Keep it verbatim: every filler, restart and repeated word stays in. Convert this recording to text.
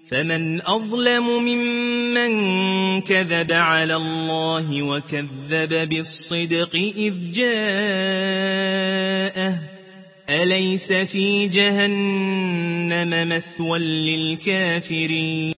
فمن أظلم ممن كذب على الله وكذب بالصدق إذ جاءه أليس في جهنم مثوى للكافرين